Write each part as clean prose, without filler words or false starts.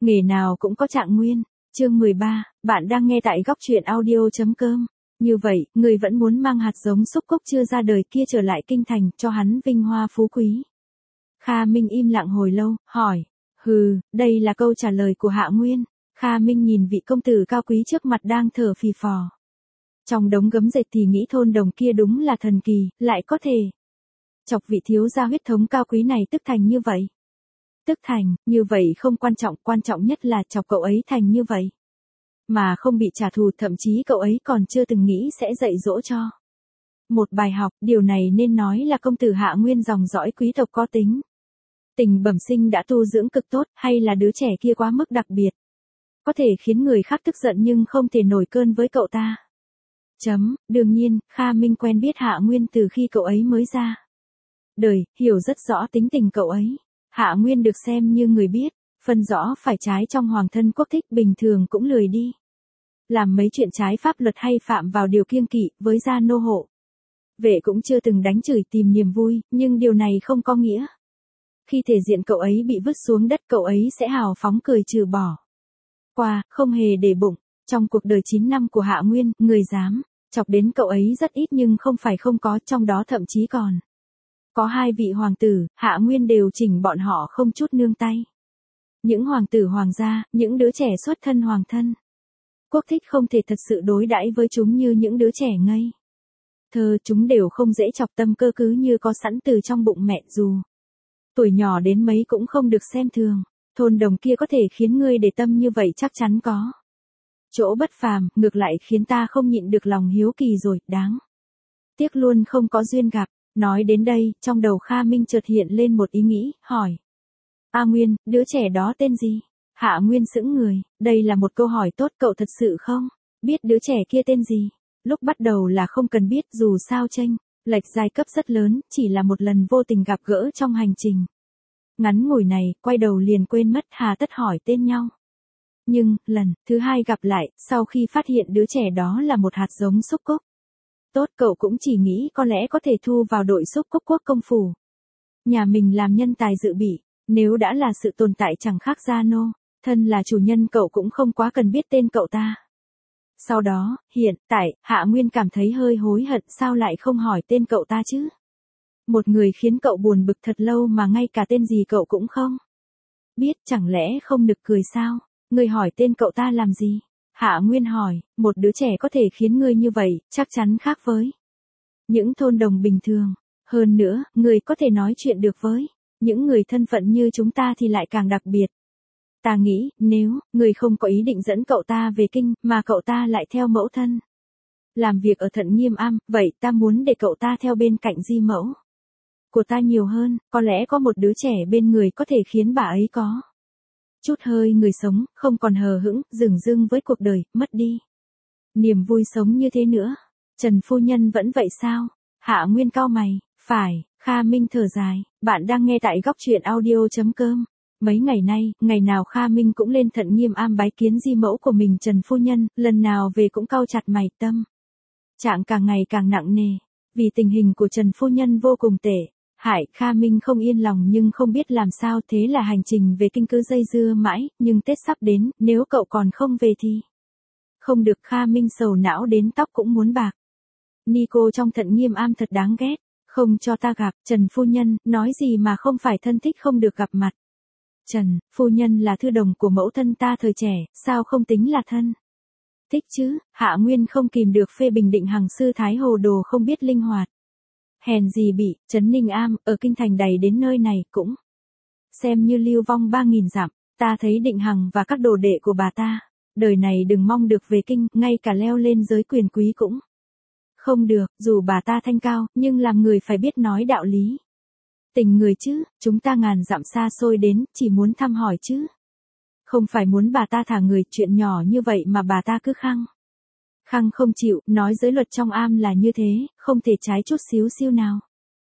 Nghề nào cũng có trạng nguyên. Chương 13, bạn đang nghe tại góc truyện audio.com. Như vậy, người vẫn muốn mang hạt giống xúc cốc chưa ra đời kia trở lại kinh thành cho hắn vinh hoa phú quý. Kha Minh im lặng hồi lâu, hỏi. Đây là câu trả lời của Hạ Nguyên. Kha Minh nhìn vị công tử cao quý trước mặt đang thở phì phò. Trong đống gấm dệt thì nghĩ thôn đồng kia đúng là thần kỳ, lại có thể chọc vị thiếu gia huyết thống cao quý này tức thành như vậy. Tức thành, như vậy không quan trọng nhất là chọc cậu ấy thành như vậy. Mà không bị trả thù, thậm chí cậu ấy còn chưa từng nghĩ sẽ dạy dỗ cho một bài học. Điều này nên nói là công tử Hạ Nguyên dòng dõi quý tộc có tính tình bẩm sinh đã tu dưỡng cực tốt, hay là đứa trẻ kia quá mức đặc biệt, có thể khiến người khác tức giận nhưng không thể nổi cơn với cậu ta. Đương nhiên, Kha Minh quen biết Hạ Nguyên từ khi cậu ấy mới ra đời, hiểu rất rõ tính tình cậu ấy. Hạ Nguyên được xem như người biết phân rõ phải trái trong hoàng thân quốc thích, bình thường cũng lười đi làm mấy chuyện trái pháp luật hay phạm vào điều kiêng kỵ với gia nô hộ vệ, cũng chưa từng đánh chửi tìm niềm vui, nhưng điều này không có nghĩa khi thể diện cậu ấy bị vứt xuống đất cậu ấy sẽ hào phóng cười trừ bỏ qua, không hề để bụng. Trong cuộc đời 9 năm của Hạ Nguyên, người dám chọc đến cậu ấy rất ít, nhưng không phải không có, trong đó thậm chí còn có 2 vị hoàng tử. Hạ Nguyên đều chỉnh bọn họ không chút nương tay. Những hoàng tử hoàng gia, những đứa trẻ xuất thân hoàng thân quốc thích không thể thật sự đối đãi với chúng như những đứa trẻ ngây thơ, chúng đều không dễ chọc, tâm cơ cứ như có sẵn từ trong bụng mẹ, dù tuổi nhỏ đến mấy cũng không được xem thường. Thôn đồng kia có thể khiến ngươi để tâm như vậy chắc chắn có chỗ bất phàm, ngược lại khiến ta không nhịn được lòng hiếu kỳ rồi, đáng tiếc luôn không có duyên gặp. Nói đến đây, trong đầu Kha Minh chợt hiện lên một ý nghĩ, hỏi. A Nguyên, đứa trẻ đó tên gì? Hạ Nguyên sững người, đây là một câu hỏi tốt, cậu thật sự không biết đứa trẻ kia tên gì? Lúc bắt đầu là không cần biết, dù sao chênh lệch giai cấp rất lớn, chỉ là một lần vô tình gặp gỡ trong hành trình ngắn ngủi này, quay đầu liền quên mất, hà tất hỏi tên nhau. Nhưng, lần thứ 2 gặp lại, sau khi phát hiện đứa trẻ đó là một hạt giống xúc cốc tốt, cậu cũng chỉ nghĩ có lẽ có thể thu vào đội xúc cốc quốc công phủ nhà mình làm nhân tài dự bị. Nếu đã là sự tồn tại chẳng khác gia nô, thân là chủ nhân cậu cũng không quá cần biết tên cậu ta. Sau đó, hiện tại, Hạ Nguyên cảm thấy hơi hối hận, sao lại không hỏi tên cậu ta chứ? Một người khiến cậu buồn bực thật lâu mà ngay cả tên gì cậu cũng không biết, chẳng lẽ không nực cười sao? Ngươi hỏi tên cậu ta làm gì? Hạ Nguyên hỏi, một đứa trẻ có thể khiến ngươi như vậy, chắc chắn khác với những thôn đồng bình thường. Hơn nữa, người có thể nói chuyện được với những người thân phận như chúng ta thì lại càng đặc biệt. Ta nghĩ, nếu người không có ý định dẫn cậu ta về kinh, mà cậu ta lại theo mẫu thân làm việc ở Thận Nghiêm Am, vậy ta muốn để cậu ta theo bên cạnh di mẫu của ta nhiều hơn. Có lẽ có một đứa trẻ bên người có thể khiến bà ấy có chút hơi người sống, không còn hờ hững, dửng dưng với cuộc đời, mất đi niềm vui sống như thế nữa. Trần phu nhân vẫn vậy sao? Hạ Nguyên cau mày. Phải. Kha Minh thở dài. Bạn đang nghe tại góc truyện audio.com. Mấy ngày nay, ngày nào Kha Minh cũng lên Thận Nghiêm Am bái kiến di mẫu của mình Trần phu nhân, lần nào về cũng cau chặt mày, tâm trạng càng ngày càng nặng nề, vì tình hình của Trần phu nhân vô cùng tệ hại. Kha Minh không yên lòng nhưng không biết làm sao, thế là hành trình về kinh cứ dây dưa mãi, nhưng Tết sắp đến, nếu cậu còn không về thì không được. Kha Minh sầu não đến tóc cũng muốn bạc. Nico trong Thận Nghiêm Am thật đáng ghét, không cho ta gặp. Trần phu nhân, nói gì mà không phải thân thích không được gặp mặt. Trần phu nhân là thư đồng của mẫu thân ta thời trẻ, sao không tính là thân thích chứ? Hạ Nguyên không kìm được phê bình Định Hằng sư thái hồ đồ không biết linh hoạt. Hèn gì bị Trấn Ninh Am ở kinh thành đầy đến nơi này cũng xem như lưu vong 3000 dặm. Ta thấy Định Hằng và các đồ đệ của bà ta, đời này đừng mong được về kinh, ngay cả leo lên giới quyền quý cũng không được. Dù bà ta thanh cao, nhưng làm người phải biết nói đạo lý tình người chứ. Chúng ta ngàn dặm xa xôi đến, chỉ muốn thăm hỏi chứ không phải muốn bà ta thả người. Chuyện nhỏ như vậy mà bà ta cứ khăng không chịu, nói giới luật trong am là như thế, không thể trái chút xíu xiu nào.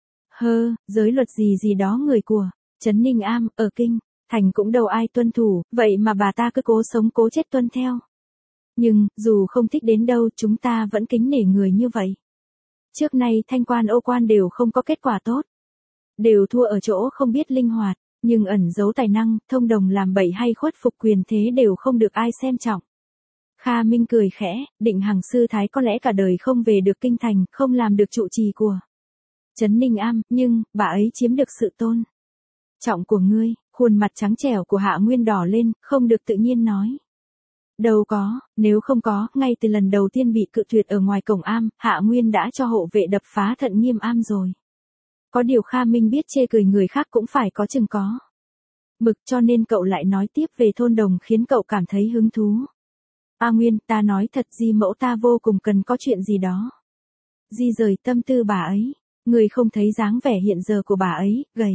Giới luật gì đó người của Trấn Ninh Am, ở kinh thành cũng đâu ai tuân thủ, vậy mà bà ta cứ cố sống cố chết tuân theo. Nhưng, dù không thích đến đâu, chúng ta vẫn kính nể người như vậy. Trước nay thanh quan ô quan đều không có kết quả tốt, đều thua ở chỗ không biết linh hoạt. Nhưng ẩn giấu tài năng, thông đồng làm bậy hay khuất phục quyền thế đều không được ai xem trọng. Kha Minh cười khẽ, Định Hằng sư thái có lẽ cả đời không về được kinh thành, không làm được trụ trì của Trấn Ninh Am, nhưng, bà ấy chiếm được sự tôn trọng của ngươi. Khuôn mặt trắng trẻo của Hạ Nguyên đỏ lên, không được tự nhiên nói. Đâu có, nếu không có, ngay từ lần đầu tiên bị cự tuyệt ở ngoài cổng am, Hạ Nguyên đã cho hộ vệ đập phá Thận Nghiêm Am rồi. Có điều Kha Minh biết chê cười người khác cũng phải có chừng có mực, cho nên cậu lại nói tiếp về thôn đồng khiến cậu cảm thấy hứng thú. A Nguyên, ta nói thật, Di mẫu ta vô cùng cần có chuyện gì đó di rời tâm tư bà ấy. Người không thấy dáng vẻ hiện giờ của bà ấy, gầy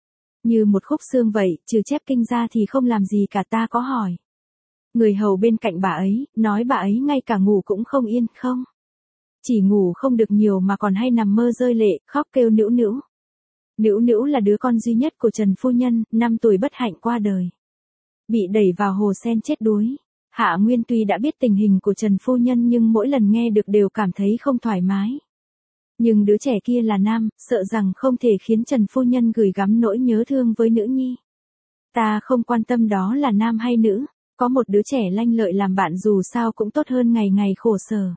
như một khúc xương vậy, trừ chép kinh ra thì không làm gì cả. Ta có hỏi người hầu bên cạnh bà ấy, nói bà ấy ngay cả ngủ cũng không yên, không chỉ ngủ không được nhiều mà còn hay nằm mơ rơi lệ, khóc kêu nữu nữu. Nữu nữu là đứa con duy nhất của Trần phu nhân, 5 tuổi bất hạnh qua đời, bị đẩy vào hồ sen chết đuối. Hạ Nguyên tuy đã biết tình hình của Trần phu nhân nhưng mỗi lần nghe được đều cảm thấy không thoải mái. Nhưng đứa trẻ kia là nam, sợ rằng không thể khiến Trần phu nhân gửi gắm nỗi nhớ thương với nữ nhi. Ta không quan tâm đó là nam hay nữ, có một đứa trẻ lanh lợi làm bạn dù sao cũng tốt hơn ngày ngày khổ sở.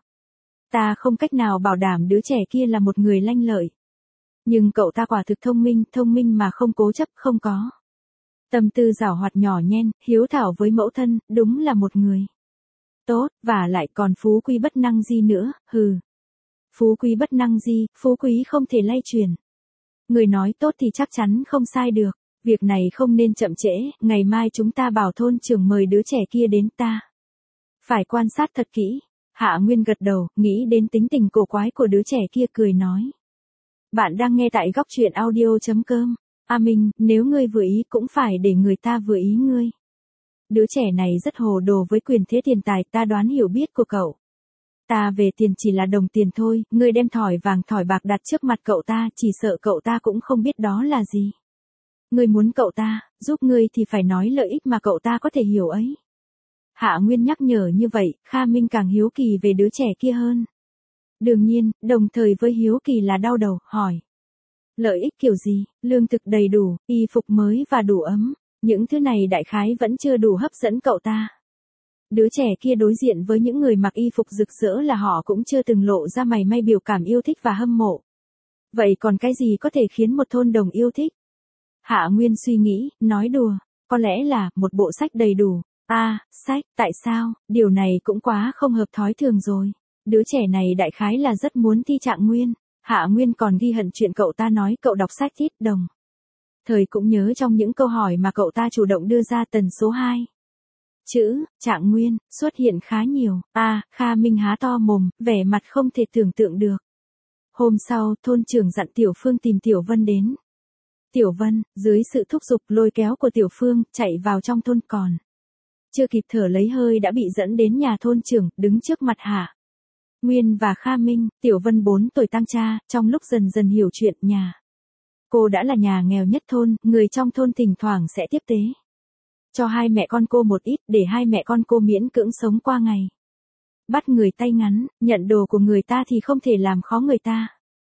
Ta không cách nào bảo đảm đứa trẻ kia là một người lanh lợi. Nhưng cậu ta quả thực thông minh mà không cố chấp, không có tâm tư giảo hoạt nhỏ nhen, hiếu thảo với mẫu thân, đúng là một người tốt, và lại còn phú quý bất năng di nữa, hừ. Phú quý bất năng di, phú quý không thể lay truyền. Người nói tốt thì chắc chắn không sai được, việc này không nên chậm trễ, ngày mai chúng ta bảo thôn trưởng mời đứa trẻ kia đến ta. Phải quan sát thật kỹ. Hạ Nguyên gật đầu, nghĩ đến tính tình cổ quái của đứa trẻ kia cười nói. Bạn đang nghe tại góc truyện audio.com. A Minh, nếu ngươi vừa ý cũng phải để người ta vừa ý ngươi. Đứa trẻ này rất hồ đồ với quyền thế tiền tài, ta đoán hiểu biết của cậu. Ta về tiền chỉ là đồng tiền thôi, ngươi đem thỏi vàng thỏi bạc đặt trước mặt cậu ta, chỉ sợ cậu ta cũng không biết đó là gì. Ngươi muốn cậu ta giúp ngươi thì phải nói lợi ích mà cậu ta có thể hiểu ấy. Hạ Nguyên nhắc nhở như vậy, Kha Minh càng hiếu kỳ về đứa trẻ kia hơn. Đương nhiên, đồng thời với hiếu kỳ là đau đầu, hỏi. Lợi ích kiểu gì, lương thực đầy đủ, y phục mới và đủ ấm, những thứ này đại khái vẫn chưa đủ hấp dẫn cậu ta. Đứa trẻ kia đối diện với những người mặc y phục rực rỡ là họ cũng chưa từng lộ ra mảy may biểu cảm yêu thích và hâm mộ. Vậy còn cái gì có thể khiến một thôn đồng yêu thích? Hạ Nguyên suy nghĩ, nói đùa, có lẽ là một bộ sách đầy đủ. Sách, tại sao, điều này cũng quá không hợp thói thường rồi. Đứa trẻ này đại khái là rất muốn thi trạng nguyên. Hạ Nguyên còn ghi hận chuyện cậu ta nói cậu đọc sách ít đồng. Thời cũng nhớ trong những câu hỏi mà cậu ta chủ động đưa ra tần số 2. Chữ, trạng nguyên, xuất hiện khá nhiều. Kha Minh há to mồm, vẻ mặt không thể tưởng tượng được. Hôm sau, thôn trưởng dặn Tiểu Phương tìm Tiểu Vân đến. Tiểu Vân, dưới sự thúc giục lôi kéo của Tiểu Phương, chạy vào trong thôn còn. Chưa kịp thở lấy hơi đã bị dẫn đến nhà thôn trưởng, đứng trước mặt Hạ Nguyên và Kha Minh. Tiểu Vân 4 tuổi tang cha, trong lúc dần dần hiểu chuyện nhà. Cô đã là nhà nghèo nhất thôn, người trong thôn thỉnh thoảng sẽ tiếp tế cho hai mẹ con cô một ít để hai mẹ con cô miễn cưỡng sống qua ngày. Bắt người tay ngắn, nhận đồ của người ta thì không thể làm khó người ta.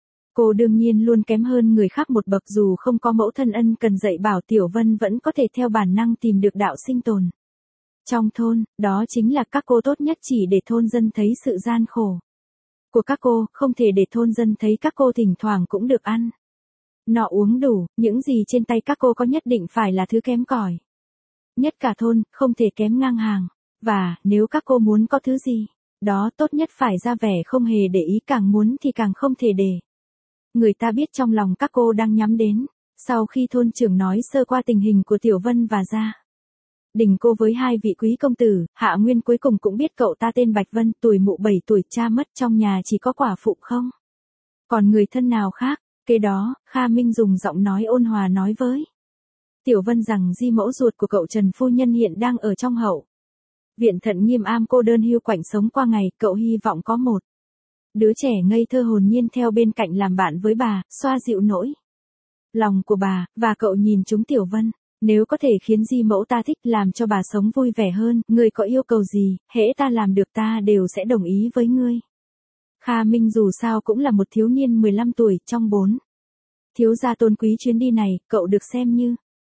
Cô đương nhiên luôn kém hơn người khác một bậc, dù không có mẫu thân ân cần dạy bảo, Tiểu Vân vẫn có thể theo bản năng tìm được đạo sinh tồn. Trong thôn, đó chính là các cô tốt nhất chỉ để thôn dân thấy sự gian khổ của các cô, không thể để thôn dân thấy các cô thỉnh thoảng cũng được ăn no uống đủ, những gì trên tay các cô có nhất định phải là thứ kém cỏi nhất cả thôn, không thể kém ngang hàng. Và, nếu các cô muốn có thứ gì đó tốt nhất phải ra vẻ không hề để ý, càng muốn thì càng không thể để người ta biết trong lòng các cô đang nhắm đến. Sau khi thôn trưởng nói sơ qua tình hình của Tiểu Vân và gia đình cô với hai vị quý công tử, Hạ Nguyên cuối cùng cũng biết cậu ta tên Bạch Vân, tuổi mụ 7 tuổi, cha mất, trong nhà chỉ có quả phụ không còn người thân nào khác. Kế đó, Kha Minh dùng giọng nói ôn hòa nói với Tiểu Vân rằng di mẫu ruột của cậu Trần phu nhân hiện đang ở trong hậu viện Thận Nghiêm Am cô đơn hiu quạnh sống qua ngày, cậu hy vọng có một đứa trẻ ngây thơ hồn nhiên theo bên cạnh làm bạn với bà, xoa dịu nỗi lòng của bà, và cậu nhìn chúng Tiểu Vân. Nếu có thể khiến di mẫu ta thích, làm cho bà sống vui vẻ hơn, ngươi có yêu cầu gì, hễ ta làm được ta đều sẽ đồng ý với ngươi. Kha Minh dù sao cũng là một thiếu niên 15 tuổi, trong 4 thiếu gia tôn quý chuyến đi này, cậu được xem như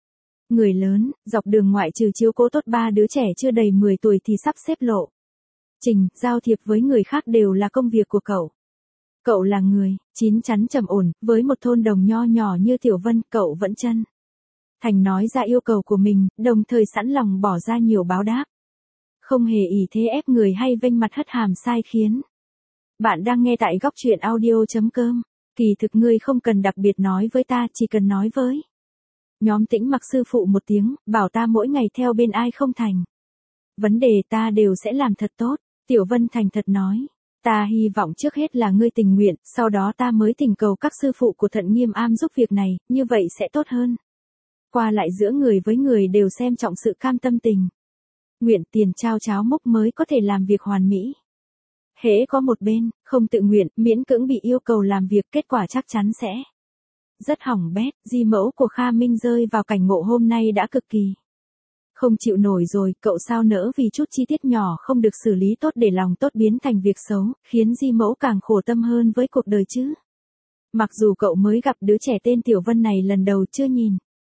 Người lớn, dọc đường ngoại trừ chiếu cố tốt ba đứa trẻ chưa đầy 10 tuổi thì sắp xếp lộ trình, giao thiệp với người khác đều là công việc của cậu. Cậu là người, chín chắn trầm ổn, với một thôn đồng nho nhỏ như Tiểu Vân, cậu vẫn chân thành nói ra yêu cầu của mình, đồng thời sẵn lòng bỏ ra nhiều báo đáp. Không hề ỷ thế ép người hay vênh mặt hất hàm sai khiến. Bạn đang nghe tại góc truyện audio.com. Kỳ thực ngươi không cần đặc biệt nói với ta, chỉ cần nói với Nhóm Tĩnh Mặc sư phụ một tiếng, bảo ta mỗi ngày theo bên ai không thành vấn đề ta đều sẽ làm thật tốt. Tiểu Vân thành thật nói. Ta hy vọng trước hết là ngươi tình nguyện, sau đó ta mới thỉnh cầu các sư phụ của Thận Nghiêm Am giúp việc này, như vậy sẽ tốt hơn. Qua lại giữa người với người đều xem trọng sự cam tâm tình nguyện, tiền trao cháo múc mới có thể làm việc hoàn mỹ. Hễ có một bên không tự nguyện, miễn cưỡng bị yêu cầu làm việc, kết quả chắc chắn sẽ rất hỏng bét. Di mẫu của Kha Minh rơi vào cảnh ngộ hôm nay đã cực kỳ không chịu nổi rồi, cậu sao nỡ vì chút chi tiết nhỏ không được xử lý tốt để lòng tốt biến thành việc xấu, khiến Di mẫu càng khổ tâm hơn với cuộc đời chứ. Mặc dù cậu mới gặp đứa trẻ tên Tiểu Vân này lần đầu, chưa nhìn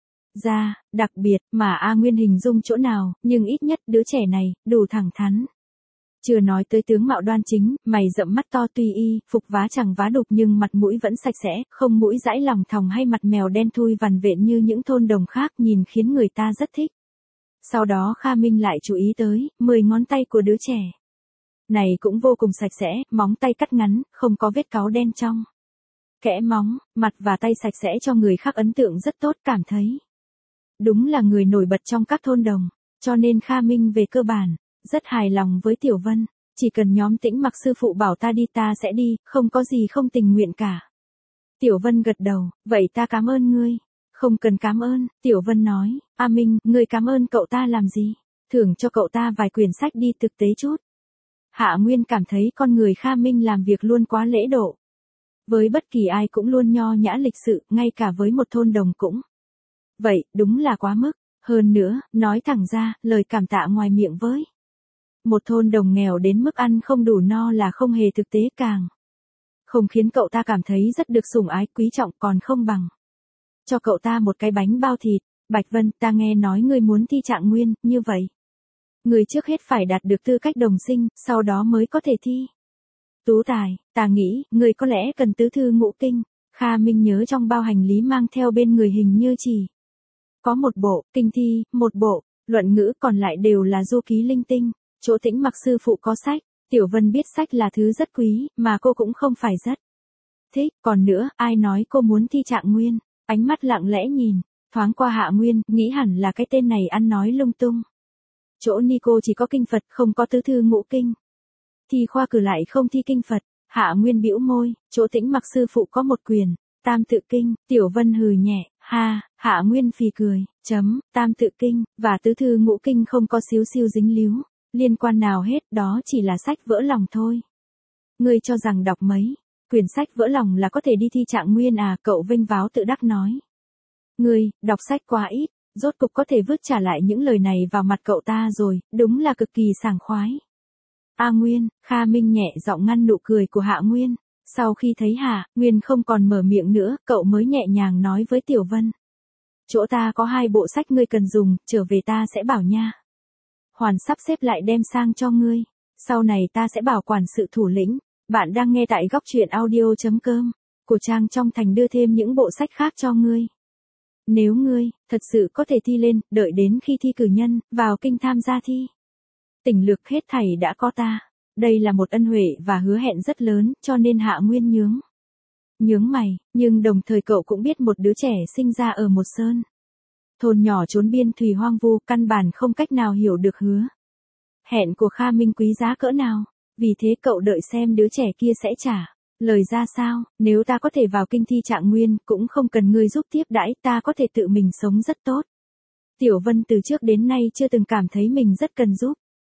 ra đặc biệt mà A Nguyên hình dung chỗ nào, nhưng ít nhất đứa trẻ này đủ thẳng thắn. Chưa nói tới tướng mạo đoan chính, mày rậm mắt to, tuy y phục vá chẳng vá đục nhưng mặt mũi vẫn sạch sẽ, không mũi dãi lòng thòng hay mặt mèo đen thui vằn vện như những thôn đồng khác, nhìn khiến người ta rất thích. Sau đó Kha Minh lại chú ý tới 10 ngón tay của đứa trẻ này cũng vô cùng sạch sẽ, móng tay cắt ngắn, không có vết cáu đen trong kẽ móng, mặt và tay sạch sẽ cho người khác ấn tượng rất tốt, cảm thấy đúng là người nổi bật trong các thôn đồng, cho nên Kha Minh về cơ bản rất hài lòng với Tiểu Vân. Chỉ cần Nhóm Tĩnh Mặc sư phụ bảo ta đi ta sẽ đi, không có gì không tình nguyện cả. Tiểu Vân gật đầu, vậy ta cảm ơn ngươi. Không cần cảm ơn, Tiểu Vân nói. A Minh, ngươi cảm ơn cậu ta làm gì? Thưởng cho cậu ta vài quyển sách đi, thực tế chút. Hạ Nguyên cảm thấy con người Kha Minh làm việc luôn quá lễ độ. Với bất kỳ ai cũng luôn nho nhã lịch sự, ngay cả với một thôn đồng cũng vậy, đúng là quá mức. Hơn nữa, nói thẳng ra, lời cảm tạ ngoài miệng với một thôn đồng nghèo đến mức ăn không đủ no là không hề thực tế, càng không khiến cậu ta cảm thấy rất được sủng ái quý trọng, còn không bằng cho cậu ta một cái bánh bao thịt. Bạch Vân, ta nghe nói ngươi muốn thi trạng nguyên, như vậy ngươi trước hết phải đạt được tư cách đồng sinh, sau đó mới có thể thi tú tài. Ta nghĩ, ngươi có lẽ cần tứ thư ngũ kinh. Kha Minh nhớ trong bao hành lý mang theo bên người hình như chỉ có một bộ kinh thi, một bộ luận ngữ, còn lại đều là du ký linh tinh. Chỗ Tĩnh Mặc sư phụ có sách. Tiểu Vân biết sách là thứ rất quý, mà cô cũng không phải rất thích. Còn nữa, ai nói cô muốn thi trạng nguyên? Ánh mắt lặng lẽ nhìn thoáng qua Hạ Nguyên, nghĩ hẳn là cái tên này ăn nói lung tung. Chỗ Nico chỉ có kinh Phật, không có tứ thư ngũ kinh. Thi khoa cử lại không thi kinh Phật. Hạ Nguyên bĩu môi. Chỗ Tĩnh Mặc sư phụ có một quyền Tam Tự Kinh. Tiểu Vân hừ nhẹ. Ha, Hạ Nguyên phì cười. Tam Tự Kinh và tứ thư ngũ kinh không có xíu xiu dính líu liên quan nào hết, đó chỉ là sách vỡ lòng thôi. Ngươi cho rằng đọc mấy quyển sách vỡ lòng là có thể đi thi trạng nguyên à? Cậu vênh váo tự đắc nói. Ngươi, đọc sách quá ít, rốt cục có thể vứt trả lại những lời này vào mặt cậu ta rồi, đúng là cực kỳ sảng khoái. A Nguyên, Kha Minh nhẹ giọng ngăn nụ cười của Hạ Nguyên. Sau khi thấy Hạ Nguyên không còn mở miệng nữa, cậu mới nhẹ nhàng nói với Tiểu Vân. Chỗ ta có 2 bộ sách ngươi cần dùng, trở về ta sẽ bảo nha Hoàn sắp xếp lại đem sang cho ngươi. Sau này ta sẽ bảo quản sự thủ lĩnh. Bạn đang nghe tại góc truyện audio.com. Của Trang trong thành đưa thêm những bộ sách khác cho ngươi. Nếu ngươi thật sự có thể thi lên, đợi đến khi thi cử nhân vào kinh tham gia thi tỉnh lược, hết thảy đã có ta. Đây là một ân huệ và hứa hẹn rất lớn, cho nên Hạ Nguyên nhướng mày, nhưng đồng thời cậu cũng biết một đứa trẻ sinh ra ở một sơn thôn nhỏ chốn biên thùy hoang vu, căn bản không cách nào hiểu được hứa hẹn của Kha Minh quý giá cỡ nào. Vì thế cậu đợi xem đứa trẻ kia sẽ trả lời ra sao. Nếu ta có thể vào kinh thi trạng nguyên, cũng không cần ngươi giúp tiếp đãi, ta có thể tự mình sống rất tốt. Tiểu Vân từ trước đến nay chưa từng cảm thấy mình rất cần giúp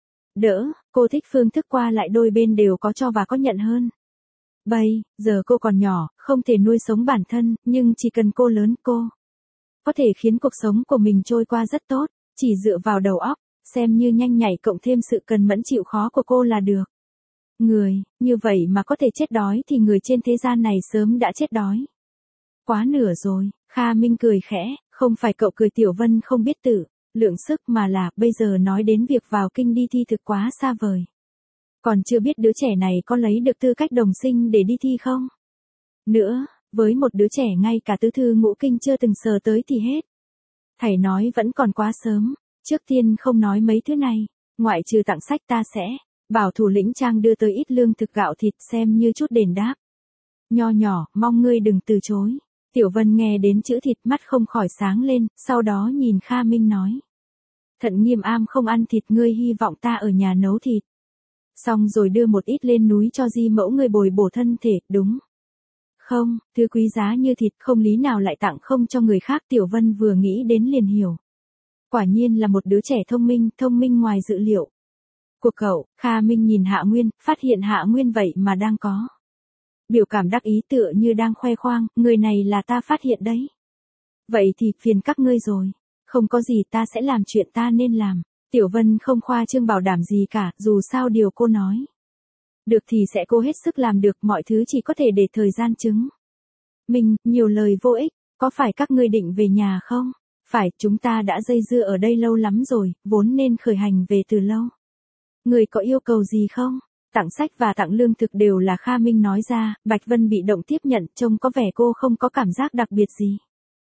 đỡ, cô thích phương thức qua lại đôi bên đều có cho và có nhận hơn. Bây giờ cô còn nhỏ, không thể nuôi sống bản thân, nhưng chỉ cần cô lớn, cô có thể khiến cuộc sống của mình trôi qua rất tốt, chỉ dựa vào đầu óc, xem như nhanh nhạy cộng thêm sự cần mẫn chịu khó của cô là được. Người như vậy mà có thể chết đói thì người trên thế gian này sớm đã chết đói quá nửa rồi. Kha Minh cười khẽ, Không phải cậu cười Tiểu Vân không biết tự lượng sức mà là bây giờ nói đến việc vào kinh đi thi thực quá xa vời. Còn chưa biết đứa trẻ này có lấy được tư cách đồng sinh để đi thi không? Nữa, với một đứa trẻ ngay cả tứ thư ngũ kinh chưa từng sờ tới thì hết. Thầy nói vẫn còn quá sớm, trước tiên không nói mấy thứ này, ngoại trừ tặng sách ta sẽ bảo thủ lĩnh trang đưa tới ít lương thực gạo thịt xem như chút đền đáp. Nho nhỏ, mong ngươi đừng từ chối. Tiểu Vân nghe đến chữ thịt mắt không khỏi sáng lên, sau đó nhìn Kha Minh nói. Thận Nghiêm Am không ăn thịt, ngươi hy vọng ta ở nhà nấu thịt. Xong rồi đưa một ít lên núi cho di mẫu ngươi bồi bổ thân thể, đúng. Không, thứ quý giá như thịt không lý nào lại tặng không cho người khác. Tiểu Vân vừa nghĩ đến liền hiểu. Quả nhiên là một đứa trẻ thông minh ngoài dự liệu. Của cậu, Kha Minh nhìn Hạ Nguyên, phát hiện Hạ Nguyên vậy mà đang có biểu cảm đắc ý tựa như đang khoe khoang, người này là ta phát hiện đấy. Vậy thì phiền các ngươi rồi, không có gì ta sẽ làm chuyện ta nên làm. Tiểu Vân không khoa trương bảo đảm gì cả, dù sao điều cô nói được thì sẽ cố hết sức làm được, mọi thứ chỉ có thể để thời gian chứng minh. Nhiều lời vô ích, có phải các ngươi định về nhà không? Phải, chúng ta đã dây dưa ở đây lâu lắm rồi, vốn nên khởi hành về từ lâu. Người có yêu cầu gì không? Tặng sách và tặng lương thực đều là Kha Minh nói ra, Bạch Vân bị động tiếp nhận, trông có vẻ cô không có cảm giác đặc biệt gì.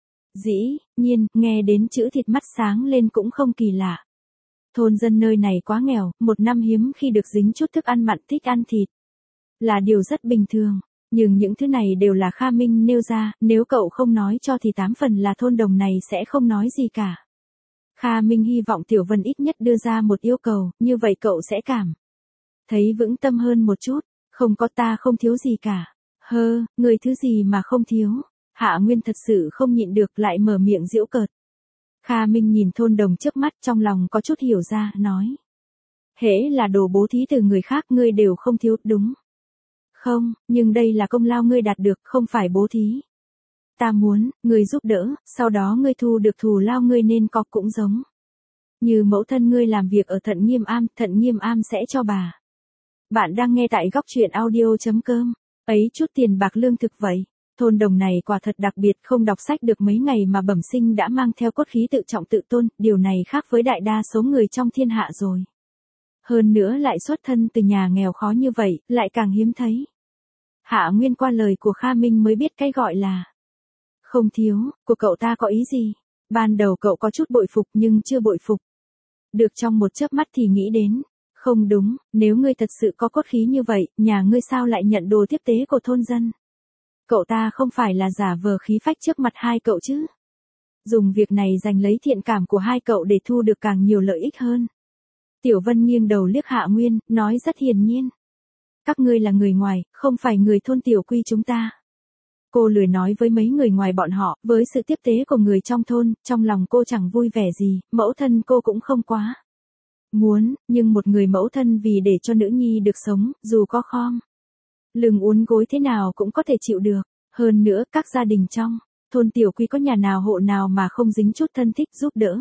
Dĩ nhiên, nghe đến chữ thịt mắt sáng lên cũng không kỳ lạ. Thôn dân nơi này quá nghèo, một năm hiếm khi được dính chút thức ăn mặn, thích ăn thịt là điều rất bình thường. Nhưng những thứ này đều là Kha Minh nêu ra, nếu cậu không nói cho thì 8 phần là thôn đồng này sẽ không nói gì cả. Kha Minh hy vọng Tiểu Vân ít nhất đưa ra một yêu cầu, như vậy cậu sẽ cảm thấy vững tâm hơn một chút. Không có, ta không thiếu gì cả. Người thứ gì mà không thiếu? Hạ Nguyên thật sự không nhịn được lại mở miệng giễu cợt. Kha Minh nhìn thôn đồng trước mắt trong lòng có chút hiểu ra, nói. Hễ là đồ bố thí từ người khác ngươi đều không thiếu, đúng không? Nhưng đây là công lao ngươi đạt được, không phải bố thí. Ta muốn, ngươi giúp đỡ, sau đó ngươi thu được thù lao ngươi nên có, cũng giống như mẫu thân ngươi làm việc ở Thận Nghiêm Am sẽ cho bà. Bạn đang nghe tại góc truyện audio.com. Ấy chút tiền bạc lương thực vậy. Thôn đồng này quả thật đặc biệt, không đọc sách được mấy ngày mà bẩm sinh đã mang theo cốt khí tự trọng tự tôn, điều này khác với đại đa số người trong thiên hạ rồi. Hơn nữa lại xuất thân từ nhà nghèo khó như vậy, lại càng hiếm thấy. Hạ Nguyên qua lời của Kha Minh mới biết cái gọi là không thiếu, của cậu ta có ý gì. Ban đầu cậu có chút bội phục nhưng chưa bội phục được trong một chớp mắt thì nghĩ đến. Không đúng, nếu ngươi thật sự có cốt khí như vậy, nhà ngươi sao lại nhận đồ tiếp tế của thôn dân? Cậu ta không phải là giả vờ khí phách trước mặt hai cậu chứ? Dùng việc này giành lấy thiện cảm của hai cậu để thu được càng nhiều lợi ích hơn. Tiểu Vân nghiêng đầu liếc Hạ Nguyên, nói rất hiển nhiên. Các ngươi là người ngoài, không phải người thôn Tiểu Quy chúng ta. Cô lười nói với mấy người ngoài bọn họ, với sự tiếp tế của người trong thôn, trong lòng cô chẳng vui vẻ gì, mẫu thân cô cũng không quá muốn, nhưng một người mẫu thân vì để cho nữ nhi được sống, dù có khom lưng uốn gối thế nào cũng có thể chịu được. Hơn nữa, các gia đình trong thôn Tiểu Quy có nhà nào hộ nào mà không dính chút thân thích giúp đỡ.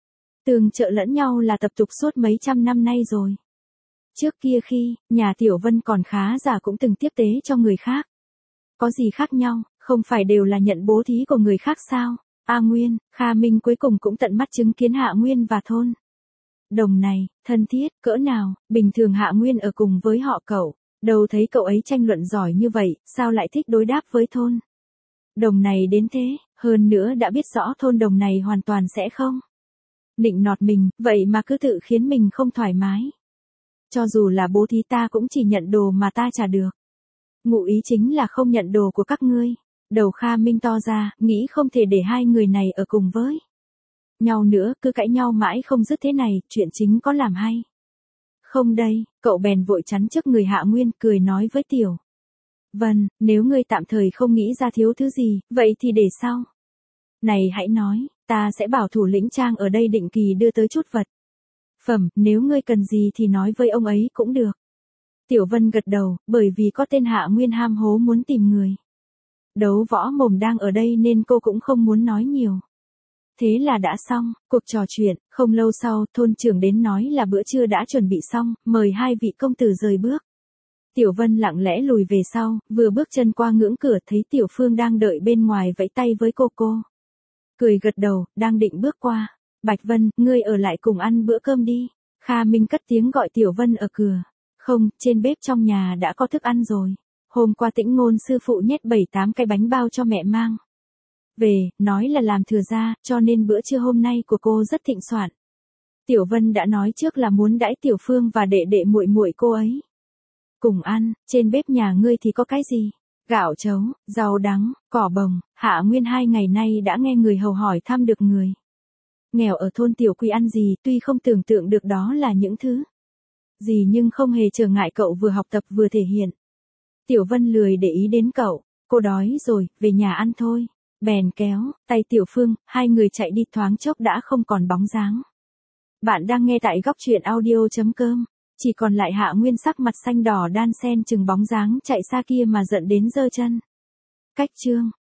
Tương trợ lẫn nhau là tập tục suốt mấy trăm năm nay rồi. Trước kia khi nhà Tiểu Vân còn khá giả cũng từng tiếp tế cho người khác. Có gì khác nhau, không phải đều là nhận bố thí của người khác sao? Nguyên, Kha Minh cuối cùng cũng tận mắt chứng kiến Hạ Nguyên và thôn đồng này, thân thiết, cỡ nào. Bình thường Hạ Nguyên ở cùng với họ cậu, đâu thấy cậu ấy tranh luận giỏi như vậy, sao lại thích đối đáp với thôn đồng này đến thế. Hơn nữa đã biết rõ thôn đồng này hoàn toàn sẽ không nịnh nọt mình, vậy mà cứ tự khiến mình không thoải mái. Cho dù là bố thí ta cũng chỉ nhận đồ mà ta trả được. Ngụ ý chính là không nhận đồ của các ngươi. Đầu Kha Minh to ra, nghĩ không thể để hai người này ở cùng với nhau nữa, cứ cãi nhau mãi không dứt thế này, chuyện chính có làm hay không đây? Cậu bèn vội chắn trước người Hạ Nguyên, cười nói với Tiểu Vân, nếu ngươi tạm thời không nghĩ ra thiếu thứ gì, vậy thì để sau này hãy nói, ta sẽ bảo thủ lĩnh Trang ở đây định kỳ đưa tới chút vật phẩm, nếu ngươi cần gì thì nói với ông ấy cũng được. Tiểu Vân gật đầu, bởi vì có tên Hạ Nguyên ham hố muốn tìm người đấu võ mồm đang ở đây nên cô cũng không muốn nói nhiều. Thế là đã xong, cuộc trò chuyện. Không lâu sau, thôn trưởng đến nói là bữa trưa đã chuẩn bị xong, mời hai vị công tử rời bước. Tiểu Vân lặng lẽ lùi về sau, vừa bước chân qua ngưỡng cửa thấy Tiểu Phương đang đợi bên ngoài vẫy tay với cô. cười gật đầu, đang định bước qua. Bạch Vân, ngươi ở lại cùng ăn bữa cơm đi. Kha Minh cất tiếng gọi Tiểu Vân ở cửa. Không, trên bếp trong nhà đã có thức ăn rồi. Hôm qua Tĩnh Ngôn sư phụ nhét 7-8 cái bánh bao cho mẹ mang về, nói là làm thừa ra, cho nên bữa trưa hôm nay của cô rất thịnh soạn. Tiểu Vân đã nói trước là muốn đãi Tiểu Phương và đệ đệ muội muội cô ấy cùng ăn. Trên bếp nhà ngươi thì có cái gì? Gạo trấu, rau đắng, cỏ bồng. Hạ Nguyên 2 ngày nay đã nghe người hầu hỏi thăm được người nghèo ở thôn Tiểu Quy ăn gì, tuy không tưởng tượng được đó là những thứ gì nhưng không hề trở ngại cậu vừa học tập vừa thể hiện. Tiểu Vân lười để ý đến cậu, cô đói rồi, về nhà ăn thôi. Bèn kéo tay Tiểu Phương, hai người chạy đi, thoáng chốc đã không còn bóng dáng. Bạn đang nghe tại góc truyện audio.com. Chỉ còn lại Hạ Nguyên sắc mặt xanh đỏ đan sen chừng bóng dáng chạy xa kia mà giận đến giơ chân. Cách chương